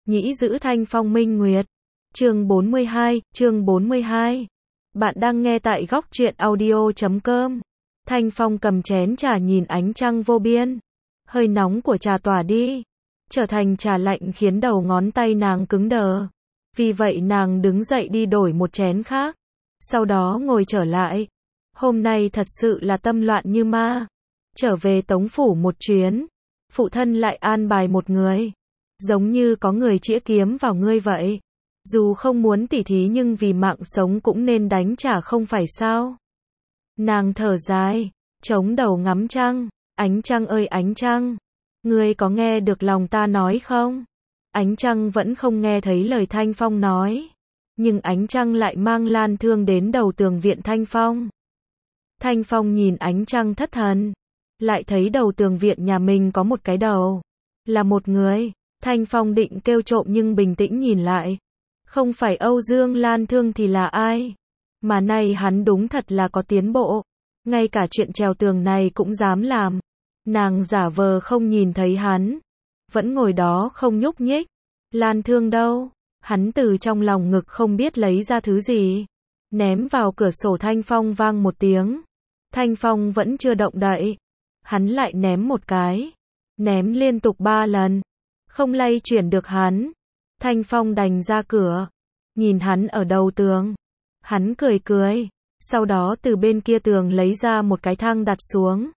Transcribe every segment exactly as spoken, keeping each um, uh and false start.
nhĩ giữ thanh phong minh nguyệt. Chương bốn mươi hai, chương bốn mươi hai. Bạn đang nghe tại góc truyện audio chấm com. Thanh Phong cầm chén trà nhìn ánh trăng vô biên. Hơi nóng của trà tỏa đi, trở thành trà lạnh khiến đầu ngón tay nàng cứng đờ. Vì vậy nàng đứng dậy đi đổi một chén khác. Sau đó ngồi trở lại. Hôm nay thật sự là tâm loạn như ma. Trở về Tống phủ một chuyến, phụ thân lại an bài một người. Giống như có người chĩa kiếm vào ngươi vậy. Dù không muốn tỉ thí nhưng vì mạng sống cũng nên đánh trả không phải sao. Nàng thở dài, chống đầu ngắm trăng. Ánh trăng ơi ánh trăng, ngươi có nghe được lòng ta nói không? Ánh trăng vẫn không nghe thấy lời Thanh Phong nói. Nhưng ánh trăng lại mang Lan Thương đến đầu tường viện Thanh Phong. Thanh Phong nhìn ánh trăng thất thần. Lại thấy đầu tường viện nhà mình có một cái đầu. Là một người. Thanh Phong định kêu trộm nhưng bình tĩnh nhìn lại. Không phải Âu Dương Lan Thương thì là ai? Mà nay hắn đúng thật là có tiến bộ. Ngay cả chuyện trèo tường này cũng dám làm. Nàng giả vờ không nhìn thấy hắn. Vẫn ngồi đó không nhúc nhích. Lan Thương đâu? Hắn từ trong lòng ngực không biết lấy ra thứ gì. Ném vào cửa sổ. Thanh Phong vang một tiếng. Thanh Phong vẫn chưa động đậy. Hắn lại ném một cái. Ném liên tục ba lần. Không lay chuyển được hắn. Thanh Phong đành ra cửa. Nhìn hắn ở đầu tường. Hắn cười cười. Sau đó từ bên kia tường lấy ra một cái thang đặt xuống.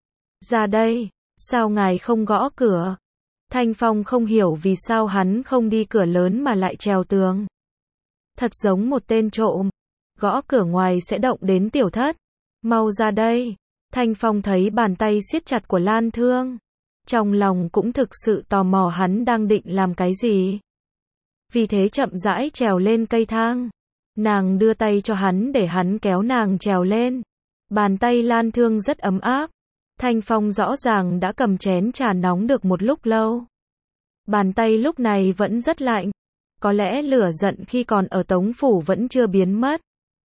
Ra đây. Sao ngài không gõ cửa? Thanh Phong không hiểu vì sao hắn không đi cửa lớn mà lại trèo tường. Thật giống một tên trộm. Gõ cửa ngoài sẽ động đến tiểu thất. Mau ra đây. Thanh Phong thấy bàn tay siết chặt của Lan Thương. Trong lòng cũng thực sự tò mò hắn đang định làm cái gì. Vì thế chậm rãi trèo lên cây thang. Nàng đưa tay cho hắn để hắn kéo nàng trèo lên. Bàn tay Lan Thương rất ấm áp. Thanh Phong rõ ràng đã cầm chén trà nóng được một lúc lâu. Bàn tay lúc này vẫn rất lạnh. Có lẽ lửa giận khi còn ở Tống phủ vẫn chưa biến mất.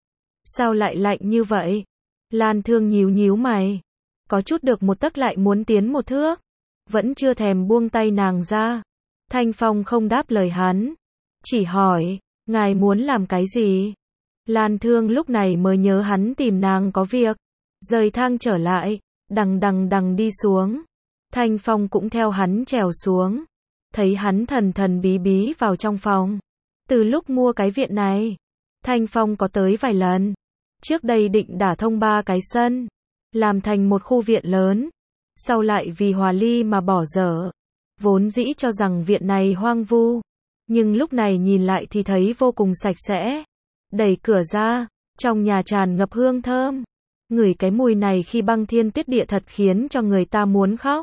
Sao lại lạnh như vậy? Lan Thương nhíu nhíu mày. Có chút được một tấc lại muốn tiến một thước. Vẫn chưa thèm buông tay nàng ra. Thanh Phong không đáp lời hắn. Chỉ hỏi, ngài muốn làm cái gì? Lan Thương lúc này mới nhớ hắn tìm nàng có việc. Rời thang trở lại. Đằng đằng đằng đi xuống. Thanh Phong cũng theo hắn trèo xuống. Thấy hắn thần thần bí bí vào trong phòng. Từ lúc mua cái viện này, Thanh Phong có tới vài lần. Trước đây định đả thông ba cái sân, làm thành một khu viện lớn. Sau lại vì hòa ly mà bỏ dở. Vốn dĩ cho rằng viện này hoang vu. Nhưng lúc này nhìn lại thì thấy vô cùng sạch sẽ. Đẩy cửa ra, trong nhà tràn ngập hương thơm. Ngửi cái mùi này khi băng thiên tuyết địa thật khiến cho người ta muốn khóc.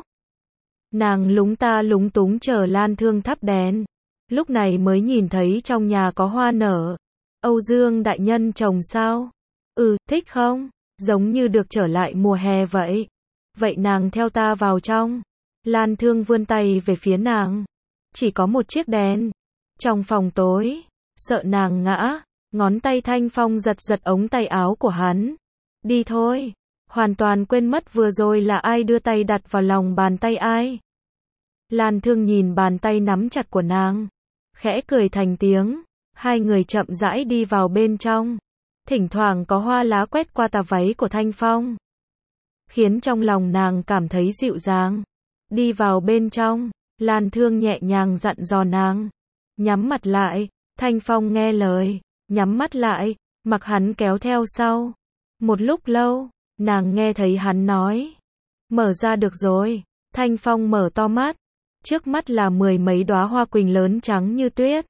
Nàng lúng ta lúng túng chờ Lan Thương thắp đèn. Lúc này mới nhìn thấy trong nhà có hoa nở. Âu Dương đại nhân trồng sao? Ừ, thích không? Giống như được trở lại mùa hè vậy. Vậy nàng theo ta vào trong. Lan Thương vươn tay về phía nàng. Chỉ có một chiếc đèn. Trong phòng tối, sợ nàng ngã. Ngón tay Thanh Phong giật giật ống tay áo của hắn. Đi thôi. Hoàn toàn quên mất vừa rồi là ai đưa tay đặt vào lòng bàn tay ai. Lan Thương nhìn bàn tay nắm chặt của nàng. Khẽ cười thành tiếng. Hai người chậm rãi đi vào bên trong. Thỉnh thoảng có hoa lá quét qua tà váy của Thanh Phong. Khiến trong lòng nàng cảm thấy dịu dàng. Đi vào bên trong. Lan Thương nhẹ nhàng dặn dò nàng. Nhắm mặt lại. Thanh Phong nghe lời. Nhắm mắt lại. Mặc hắn kéo theo sau. Một lúc lâu, nàng nghe thấy hắn nói. Mở ra được rồi. Thanh Phong mở to mắt. Trước mắt là mười mấy đóa hoa quỳnh lớn trắng như tuyết.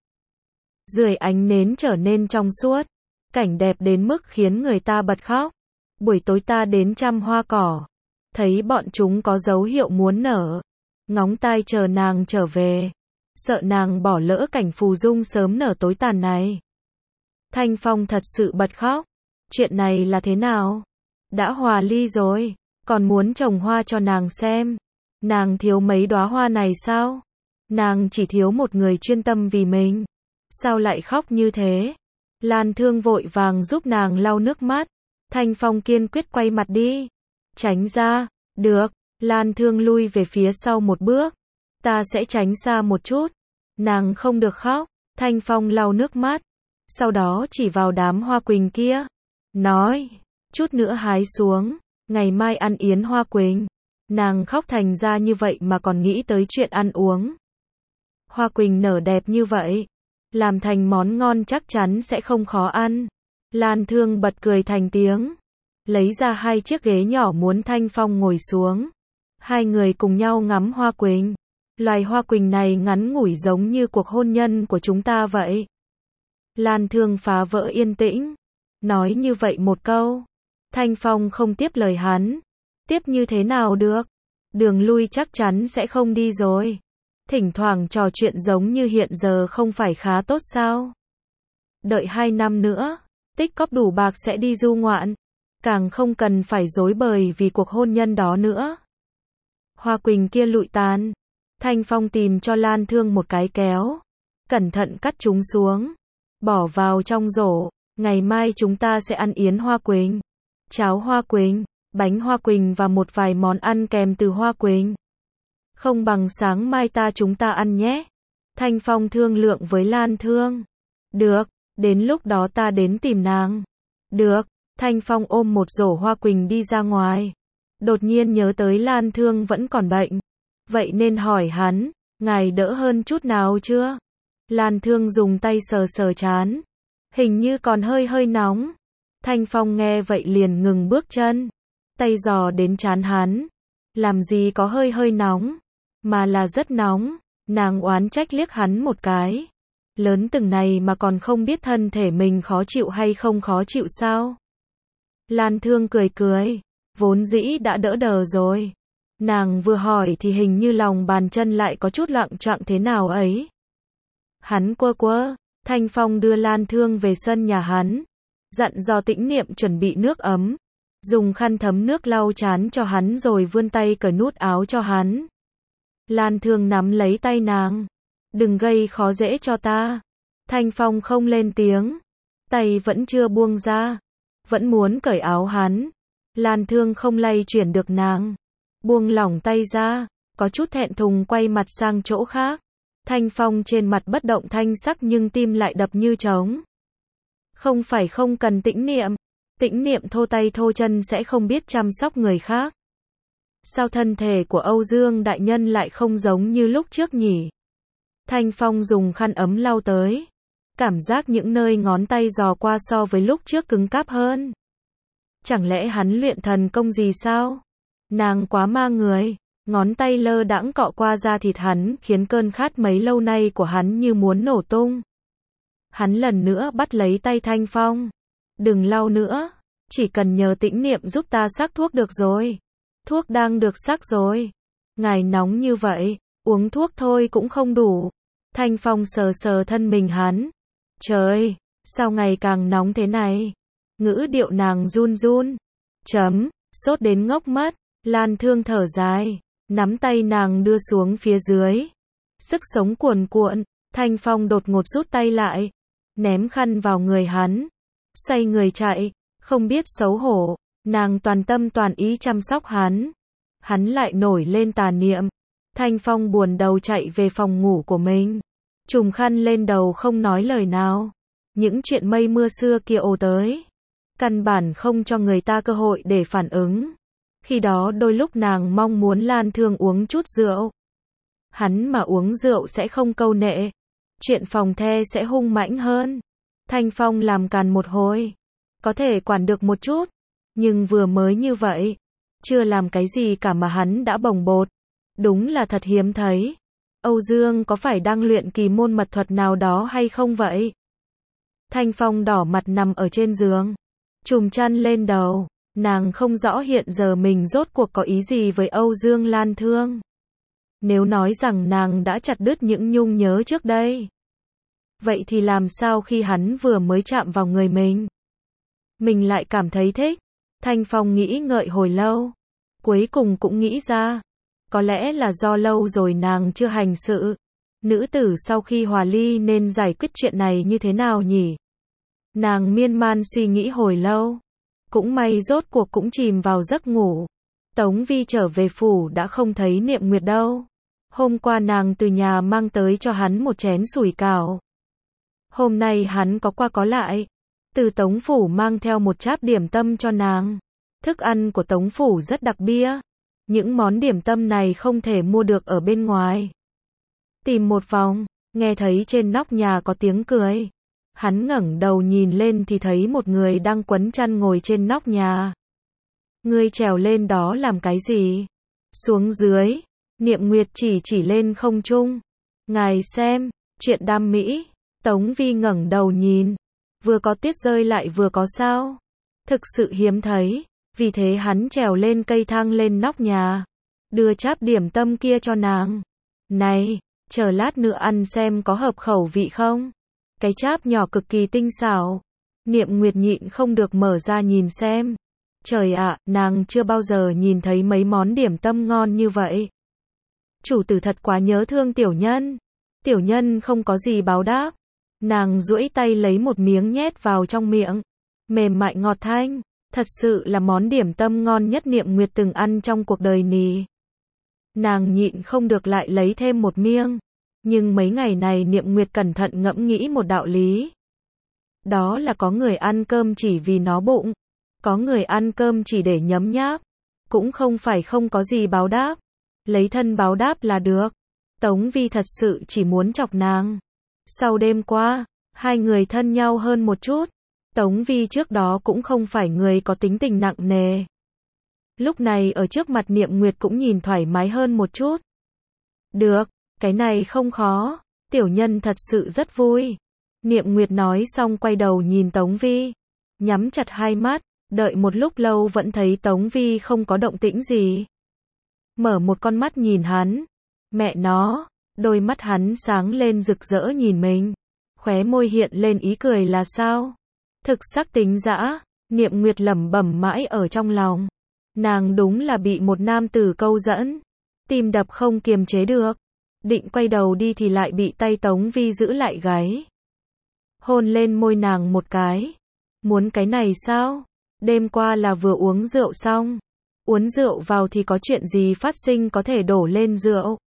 Dưới ánh nến trở nên trong suốt. Cảnh đẹp đến mức khiến người ta bật khóc. Buổi tối ta đến chăm hoa cỏ. Thấy bọn chúng có dấu hiệu muốn nở. Ngóng tai chờ nàng trở về. Sợ nàng bỏ lỡ cảnh phù dung sớm nở tối tàn này. Thanh Phong thật sự bật khóc. Chuyện này là thế nào? Đã hòa ly rồi, còn muốn trồng hoa cho nàng xem. Nàng thiếu mấy đóa hoa này sao? Nàng chỉ thiếu một người chuyên tâm vì mình. Sao lại khóc như thế? Lan Thương vội vàng giúp nàng lau nước mắt. Thanh Phong kiên quyết quay mặt đi. Tránh ra. Được. Lan Thương lui về phía sau một bước. Ta sẽ tránh xa một chút. Nàng không được khóc. Thanh Phong lau nước mắt. Sau đó chỉ vào đám hoa quỳnh kia. Nói. Chút nữa hái xuống. Ngày mai ăn yến hoa quỳnh. Nàng khóc thành ra như vậy mà còn nghĩ tới chuyện ăn uống. Hoa quỳnh nở đẹp như vậy. Làm thành món ngon chắc chắn sẽ không khó ăn. Lan Thương bật cười thành tiếng. Lấy ra hai chiếc ghế nhỏ muốn Thanh Phong ngồi xuống. Hai người cùng nhau ngắm hoa quỳnh. Loài hoa quỳnh này ngắn ngủi giống như cuộc hôn nhân của chúng ta vậy. Lan Thương phá vỡ yên tĩnh. Nói như vậy một câu. Thanh Phong không tiếp lời hắn. Tiếp như thế nào được? Đường lui chắc chắn sẽ không đi rồi. Thỉnh thoảng trò chuyện giống như hiện giờ không phải khá tốt sao? Đợi hai năm nữa, tích cóp đủ bạc sẽ đi du ngoạn. Càng không cần phải rối bời vì cuộc hôn nhân đó nữa. Hoa quỳnh kia lụi tàn. Thanh Phong tìm cho Lan Thương một cái kéo. Cẩn thận cắt chúng xuống. Bỏ vào trong rổ. Ngày mai chúng ta sẽ ăn yến hoa quỳnh. Cháo hoa quỳnh, bánh hoa quỳnh và một vài món ăn kèm từ hoa quỳnh. Không bằng sáng mai ta chúng ta ăn nhé. Thanh Phong thương lượng với Lan Thương. Được, đến lúc đó ta đến tìm nàng. Được, Thanh Phong ôm một rổ hoa quỳnh đi ra ngoài. Đột nhiên nhớ tới Lan Thương vẫn còn bệnh. Vậy nên hỏi hắn, ngài đỡ hơn chút nào chưa? Lan Thương dùng tay sờ sờ trán. Hình như còn hơi hơi nóng. Thanh Phong nghe vậy liền ngừng bước chân. Tay dò đến trán hắn. Làm gì có hơi hơi nóng. Mà là rất nóng. Nàng oán trách liếc hắn một cái. Lớn từng này mà còn không biết thân thể mình khó chịu hay không khó chịu sao? Lan Thương cười cười. Vốn dĩ đã đỡ đờ rồi. Nàng vừa hỏi thì hình như lòng bàn chân lại có chút loạng choạng thế nào ấy. Hắn quơ quơ. Thanh Phong đưa Lan Thương về sân nhà hắn. Dặn dò Tĩnh Niệm chuẩn bị nước ấm. Dùng khăn thấm nước lau trán cho hắn rồi vươn tay cởi nút áo cho hắn. Lan Thương nắm lấy tay nàng. Đừng gây khó dễ cho ta. Thanh Phong không lên tiếng. Tay vẫn chưa buông ra. Vẫn muốn cởi áo hắn. Lan Thương không lay chuyển được nàng. Buông lỏng tay ra. Có chút thẹn thùng quay mặt sang chỗ khác. Thanh Phong trên mặt bất động thanh sắc nhưng tim lại đập như trống. Không phải không cần Tĩnh Niệm. Tĩnh Niệm thô tay thô chân sẽ không biết chăm sóc người khác. Sao thân thể của Âu Dương đại nhân lại không giống như lúc trước nhỉ? Thanh Phong dùng khăn ấm lau tới. Cảm giác những nơi ngón tay dò qua so với lúc trước cứng cáp hơn. Chẳng lẽ hắn luyện thần công gì sao? Nàng quá ma người. Ngón tay lơ đãng cọ qua da thịt hắn khiến cơn khát mấy lâu nay của hắn như muốn nổ tung. Hắn lần nữa bắt lấy tay Thanh Phong. Đừng lau nữa. Chỉ cần nhờ Tĩnh Niệm giúp ta sắc thuốc được rồi. Thuốc đang được sắc rồi. Ngài nóng như vậy. Uống thuốc thôi cũng không đủ. Thanh Phong sờ sờ thân mình hắn. Trời, sao ngày càng nóng thế này? Ngữ điệu nàng run run. Chấm, sốt đến ngốc mất. Lan Thương thở dài. Nắm tay nàng đưa xuống phía dưới. Sức sống cuồn cuộn. Thanh Phong đột ngột rút tay lại. Ném khăn vào người hắn. Xoay người chạy. Không biết xấu hổ. Nàng toàn tâm toàn ý chăm sóc hắn. Hắn lại nổi lên tà niệm. Thanh Phong buồn đầu chạy về phòng ngủ của mình. Trùm khăn lên đầu không nói lời nào. Những chuyện mây mưa xưa kia ồ tới. Căn bản không cho người ta cơ hội để phản ứng. Khi đó đôi lúc nàng mong muốn Lan Thương uống chút rượu. Hắn mà uống rượu sẽ không câu nệ. Chuyện phòng the sẽ hung mãnh hơn. Thanh Phong làm càn một hồi. Có thể quản được một chút. Nhưng vừa mới như vậy. Chưa làm cái gì cả mà hắn đã bồng bột. Đúng là thật hiếm thấy. Âu Dương có phải đang luyện kỳ môn mật thuật nào đó hay không vậy? Thanh Phong đỏ mặt nằm ở trên giường. Trùm chăn lên đầu. Nàng không rõ hiện giờ mình rốt cuộc có ý gì với Âu Dương Lan Thương. Nếu nói rằng nàng đã chặt đứt những nhung nhớ trước đây. Vậy thì làm sao khi hắn vừa mới chạm vào người mình? Mình lại cảm thấy thích. Thanh Phong nghĩ ngợi hồi lâu. Cuối cùng cũng nghĩ ra. Có lẽ là do lâu rồi nàng chưa hành sự. Nữ tử sau khi hòa ly nên giải quyết chuyện này như thế nào nhỉ? Nàng miên man suy nghĩ hồi lâu. Cũng may rốt cuộc cũng chìm vào giấc ngủ. Tống Vi trở về phủ đã không thấy Niệm Nguyệt đâu. Hôm qua nàng từ nhà mang tới cho hắn một chén sủi cảo. Hôm nay hắn có qua có lại. Từ Tống Phủ mang theo một cháp điểm tâm cho nàng. Thức ăn của Tống Phủ rất đặc biệt. Những món điểm tâm này không thể mua được ở bên ngoài. Tìm một vòng, nghe thấy trên nóc nhà có tiếng cười. Hắn ngẩng đầu nhìn lên thì thấy một người đang quấn chăn ngồi trên nóc nhà. Ngươi trèo lên đó làm cái gì? Xuống dưới. Niệm Nguyệt chỉ chỉ lên không trung. Ngài xem, chuyện đam mỹ. Tống Vi ngẩng đầu nhìn. Vừa có tuyết rơi lại vừa có sao. Thực sự hiếm thấy. Vì thế hắn trèo lên cây thang lên nóc nhà. Đưa cháp điểm tâm kia cho nàng. Này, chờ lát nữa ăn xem có hợp khẩu vị không? Cái cháp nhỏ cực kỳ tinh xảo. Niệm Nguyệt nhịn không được mở ra nhìn xem. Trời ạ, nàng chưa bao giờ nhìn thấy mấy món điểm tâm ngon như vậy. Chủ tử thật quá nhớ thương tiểu nhân. Tiểu nhân không có gì báo đáp. Nàng duỗi tay lấy một miếng nhét vào trong miệng. Mềm mại ngọt thanh. Thật sự là món điểm tâm ngon nhất Niệm Nguyệt từng ăn trong cuộc đời nì. Nàng nhịn không được lại lấy thêm một miếng. Nhưng mấy ngày này Niệm Nguyệt cẩn thận ngẫm nghĩ một đạo lý. Đó là có người ăn cơm chỉ vì nó bụng. Có người ăn cơm chỉ để nhấm nháp. Cũng không phải không có gì báo đáp. Lấy thân báo đáp là được. Tống Vi thật sự chỉ muốn chọc nàng. Sau đêm qua, hai người thân nhau hơn một chút. Tống Vi trước đó cũng không phải người có tính tình nặng nề. Lúc này ở trước mặt Niệm Nguyệt cũng nhìn thoải mái hơn một chút. Được, cái này không khó. Tiểu nhân thật sự rất vui. Niệm Nguyệt nói xong quay đầu nhìn Tống Vi. Nhắm chặt hai mắt, đợi một lúc lâu vẫn thấy Tống Vi không có động tĩnh gì. Mở một con mắt nhìn hắn. Mẹ nó, đôi mắt hắn sáng lên rực rỡ nhìn mình. Khóe môi hiện lên ý cười là sao? Thực sắc tính dã, Niệm Nguyệt lẩm bẩm mãi ở trong lòng. Nàng đúng là bị một nam tử câu dẫn. Tim đập không kiềm chế được. Định quay đầu đi thì lại bị tay Tống Vi giữ lại gáy. Hôn lên môi nàng một cái. Muốn cái này sao? Đêm qua là vừa uống rượu xong. Uống rượu vào thì có chuyện gì phát sinh có thể đổ lên rượu.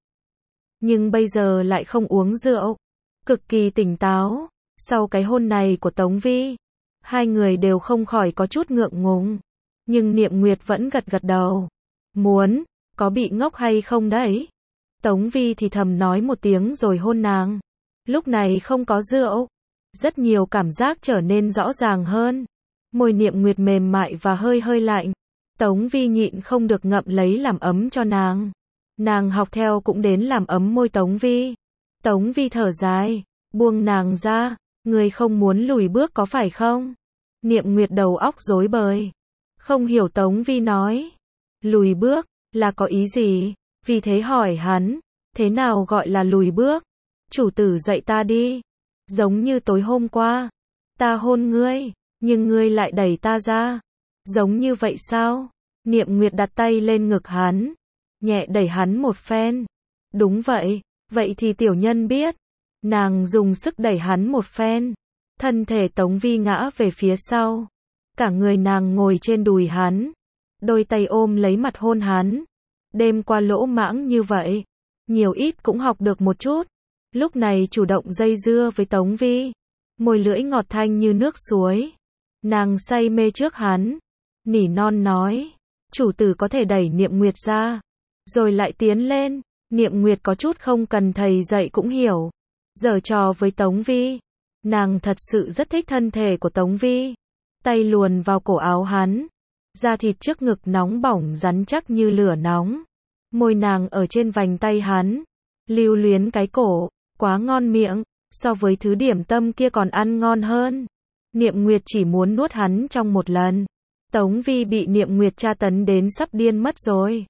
Nhưng bây giờ lại không uống rượu. Cực kỳ tỉnh táo. Sau cái hôn này của Tống Vi, hai người đều không khỏi có chút ngượng ngùng. Nhưng Niệm Nguyệt vẫn gật gật đầu. Muốn, có bị ngốc hay không đấy? Tống Vi thì thầm nói một tiếng rồi hôn nàng. Lúc này không có rượu. Rất nhiều cảm giác trở nên rõ ràng hơn. Môi Niệm Nguyệt mềm mại và hơi hơi lạnh. Tống Vi nhịn không được ngậm lấy làm ấm cho nàng. Nàng học theo cũng đến làm ấm môi Tống Vi. Tống Vi thở dài, buông nàng ra. Người không muốn lùi bước có phải không? Niệm Nguyệt đầu óc rối bời. Không hiểu Tống Vi nói. Lùi bước, là có ý gì? Vì thế hỏi hắn, thế nào gọi là lùi bước? Chủ tử dạy ta đi. Giống như tối hôm qua, ta hôn ngươi, nhưng ngươi lại đẩy ta ra. Giống như vậy sao? Niệm Nguyệt đặt tay lên ngực hắn, nhẹ đẩy hắn một phen. Đúng vậy, vậy thì tiểu nhân biết. Nàng dùng sức đẩy hắn một phen. Thân thể Tống Vi ngã về phía sau. Cả người nàng ngồi trên đùi hắn. Đôi tay ôm lấy mặt hôn hắn. Đêm qua lỗ mãng như vậy. Nhiều ít cũng học được một chút. Lúc này chủ động dây dưa với Tống Vi. Môi lưỡi ngọt thanh như nước suối. Nàng say mê trước hắn. Nỉ non nói. Chủ tử có thể đẩy Niệm Nguyệt ra. Rồi lại tiến lên. Niệm Nguyệt có chút không cần thầy dạy cũng hiểu. Giở trò với Tống Vi. Nàng thật sự rất thích thân thể của Tống Vi. Tay luồn vào cổ áo hắn. Da thịt trước ngực nóng bỏng rắn chắc như lửa nóng. Môi nàng ở trên vành tay hắn. Lưu luyến cái cổ. Quá ngon miệng. So với thứ điểm tâm kia còn ăn ngon hơn. Niệm Nguyệt chỉ muốn nuốt hắn trong một lần. Tống Vi bị Niệm Nguyệt tra tấn đến sắp điên mất rồi.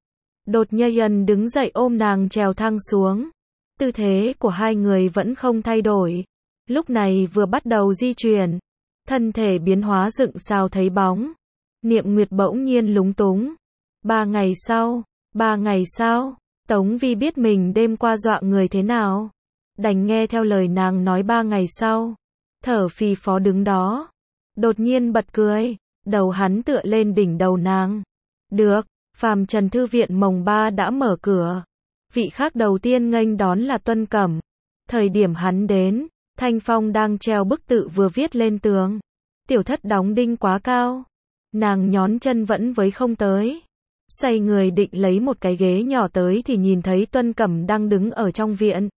Đột nhiên đứng dậy ôm nàng trèo thang xuống. Tư thế của hai người vẫn không thay đổi. Lúc này vừa bắt đầu di chuyển. Thân thể biến hóa dựng sao thấy bóng. Niệm Nguyệt bỗng nhiên lúng túng. Ba ngày sau, ba ngày sau, Tống Vi biết mình đêm qua dọa người thế nào. Đành nghe theo lời nàng nói ba ngày sau. Thở phì phò đứng đó. Đột nhiên bật cười. Đầu hắn tựa lên đỉnh đầu nàng. Được, Phàm Trần Thư viện mồng ba đã mở cửa. Vị khách đầu tiên nghênh đón là Tuân Cẩm. Thời điểm hắn đến, Thanh Phong đang treo bức tự vừa viết lên tường. Tiểu thất đóng đinh quá cao. Nàng nhón chân vẫn với không tới. Xoay người định lấy một cái ghế nhỏ tới thì nhìn thấy Tuân Cẩm đang đứng ở trong viện.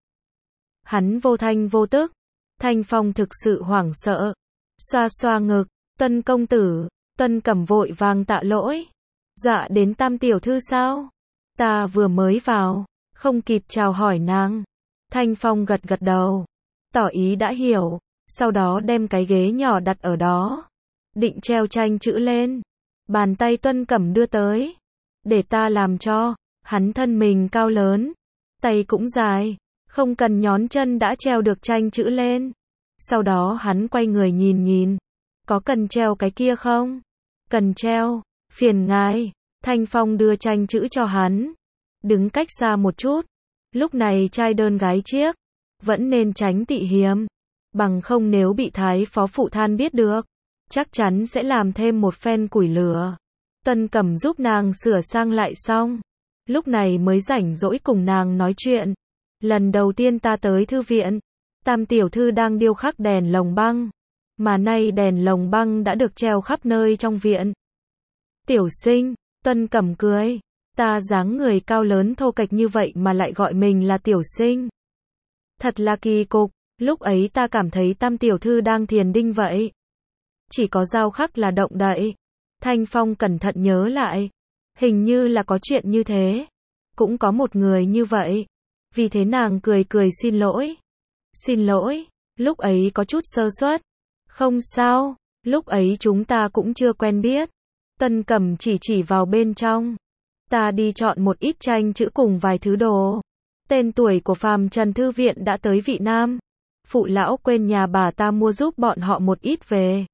Hắn vô thanh vô tức. Thanh Phong thực sự hoảng sợ. Xoa xoa ngực. Tuân công tử. Tuân Cẩm vội vàng tạ lỗi. Dạ đến Tam tiểu thư sao? Ta vừa mới vào. Không kịp chào hỏi nàng. Thanh Phong gật gật đầu. Tỏ ý đã hiểu. Sau đó đem cái ghế nhỏ đặt ở đó. Định treo tranh chữ lên. Bàn tay Tuân Cẩm đưa tới. Để ta làm cho. Hắn thân mình cao lớn. Tay cũng dài. Không cần nhón chân đã treo được tranh chữ lên. Sau đó hắn quay người nhìn nhìn. Có cần treo cái kia không? Cần treo. Phiền ngài. Thanh Phong đưa tranh chữ cho hắn. Đứng cách xa một chút. Lúc này trai đơn gái chiếc. Vẫn nên tránh tị hiềm. Bằng không nếu bị thái phó phụ than biết được. Chắc chắn sẽ làm thêm một phen củi lửa. Tuân Cẩm giúp nàng sửa sang lại xong. Lúc này mới rảnh rỗi cùng nàng nói chuyện. Lần đầu tiên ta tới thư viện. Tam tiểu thư đang điêu khắc đèn lồng băng. Mà nay đèn lồng băng đã được treo khắp nơi trong viện. Tiểu sinh, Tuân Cẩm cười. Ta dáng người cao lớn thô kệch như vậy mà lại gọi mình là tiểu sinh. Thật là kỳ cục, lúc ấy ta cảm thấy Tam tiểu thư đang thiền đinh vậy. Chỉ có dao khắc là động đậy. Thanh Phong cẩn thận nhớ lại. Hình như là có chuyện như thế. Cũng có một người như vậy. Vì thế nàng cười cười xin lỗi. Xin lỗi, lúc ấy có chút sơ suất. Không sao, lúc ấy chúng ta cũng chưa quen biết. Tuân Cẩm chỉ chỉ vào bên trong. Ta đi chọn một ít tranh chữ cùng vài thứ đồ. Tên tuổi của Phàm Trần Thư Viện đã tới Vị Nam. Phụ lão quên nhà bà ta mua giúp bọn họ một ít về.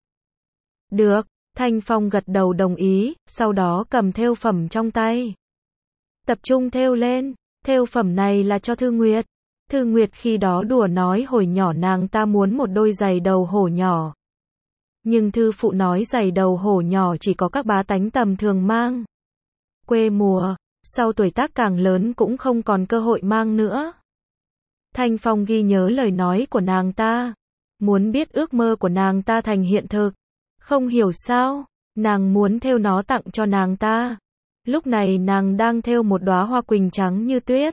Được, Thanh Phong gật đầu đồng ý, sau đó cầm thêu phẩm trong tay. Tập trung thêu lên, thêu phẩm này là cho Thư Nguyệt. Thư Nguyệt khi đó đùa nói hồi nhỏ nàng ta muốn một đôi giày đầu hổ nhỏ. Nhưng thư phụ nói giày đầu hổ nhỏ chỉ có các bá tánh tầm thường mang. Quê mùa, sau tuổi tác càng lớn cũng không còn cơ hội mang nữa. Thanh Phong ghi nhớ lời nói của nàng ta. Muốn biết ước mơ của nàng ta thành hiện thực. Không hiểu sao, nàng muốn thêu nó tặng cho nàng ta. Lúc này nàng đang thêu một đóa hoa quỳnh trắng như tuyết.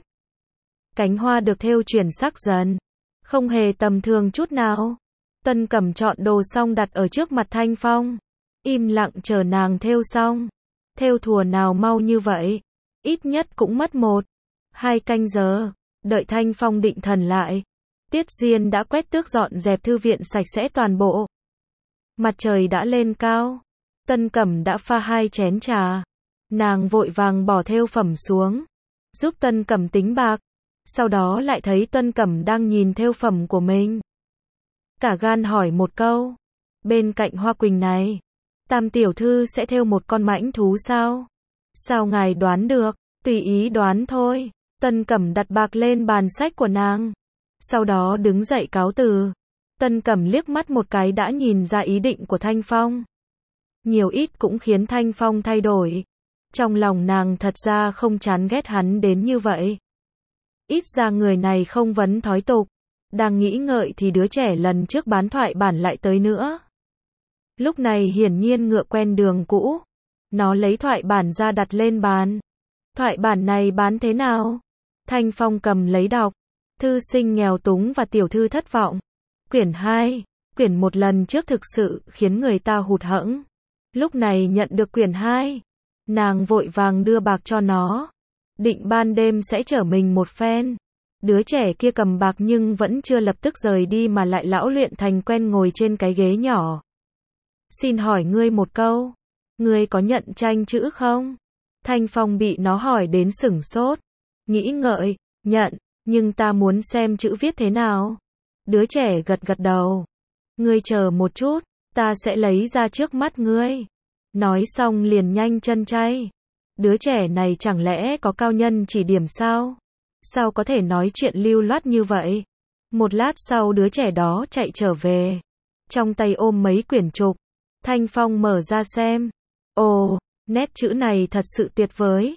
Cánh hoa được thêu chuyển sắc dần. Không hề tầm thường chút nào. Tuân Cẩm chọn đồ xong đặt ở trước mặt Thanh Phong. Im lặng chờ nàng thêu xong. Thêu thùa nào mau như vậy. Ít nhất cũng mất một, hai canh giờ. Đợi Thanh Phong định thần lại. Tiết Diên đã quét tước dọn dẹp thư viện sạch sẽ toàn bộ. Mặt trời đã lên cao. Tuân Cẩm đã pha hai chén trà. Nàng vội vàng bỏ thêu phẩm xuống. Giúp Tuân Cẩm tính bạc. Sau đó lại thấy Tuân Cẩm đang nhìn thêu phẩm của mình. Cả gan hỏi một câu. Bên cạnh hoa quỳnh này, Tam tiểu thư sẽ thêu một con mãnh thú sao? Sao ngài đoán được? Tùy ý đoán thôi. Tuân Cẩm đặt bạc lên bàn sách của nàng. Sau đó đứng dậy cáo từ. Tuân Cẩm liếc mắt một cái đã nhìn ra ý định của Thanh Phong. Nhiều ít cũng khiến Thanh Phong thay đổi. Trong lòng nàng thật ra không chán ghét hắn đến như vậy. Ít ra người này không vấn thói tục. Đang nghĩ ngợi thì đứa trẻ lần trước bán thoại bản lại tới nữa. Lúc này hiển nhiên ngựa quen đường cũ. Nó lấy thoại bản ra đặt lên bàn. Thoại bản này bán thế nào? Thanh Phong cầm lấy đọc. Thư sinh nghèo túng và tiểu thư thất vọng. Quyển hai. Quyển một lần trước thực sự khiến người ta hụt hẫng. Lúc này nhận được quyển hai. Nàng vội vàng đưa bạc cho nó. Định ban đêm sẽ chở mình một phen. Đứa trẻ kia cầm bạc nhưng vẫn chưa lập tức rời đi mà lại lão luyện thành quen ngồi trên cái ghế nhỏ. Xin hỏi ngươi một câu. Ngươi có nhận tranh chữ không? Thanh Phong bị nó hỏi đến sửng sốt. Nghĩ ngợi, nhận, nhưng ta muốn xem chữ viết thế nào. Đứa trẻ gật gật đầu. Ngươi chờ một chút, ta sẽ lấy ra trước mắt ngươi. Nói xong liền nhanh chân chay. Đứa trẻ này chẳng lẽ có cao nhân chỉ điểm sao? Sao có thể nói chuyện lưu loát như vậy? Một lát sau đứa trẻ đó chạy trở về. Trong tay ôm mấy quyển trục. Thanh Phong mở ra xem. Ồ, nét chữ này thật sự tuyệt vời.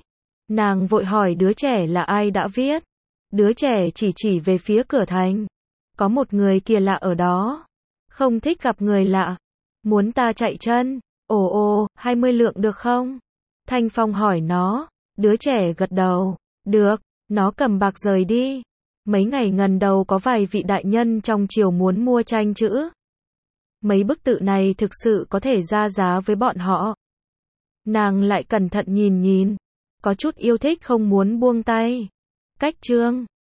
Nàng vội hỏi đứa trẻ là ai đã viết. Đứa trẻ chỉ chỉ về phía cửa thành. Có một người kia lạ ở đó. Không thích gặp người lạ. Muốn ta chạy chân. Ồ ồ, hai mươi lượng được không? Thanh Phong hỏi nó. Đứa trẻ gật đầu. Được, nó cầm bạc rời đi. Mấy ngày gần đầu có vài vị đại nhân trong triều muốn mua tranh chữ. Mấy bức tự này thực sự có thể ra giá với bọn họ. Nàng lại cẩn thận nhìn nhìn. Có chút yêu thích không muốn buông tay. Cách chương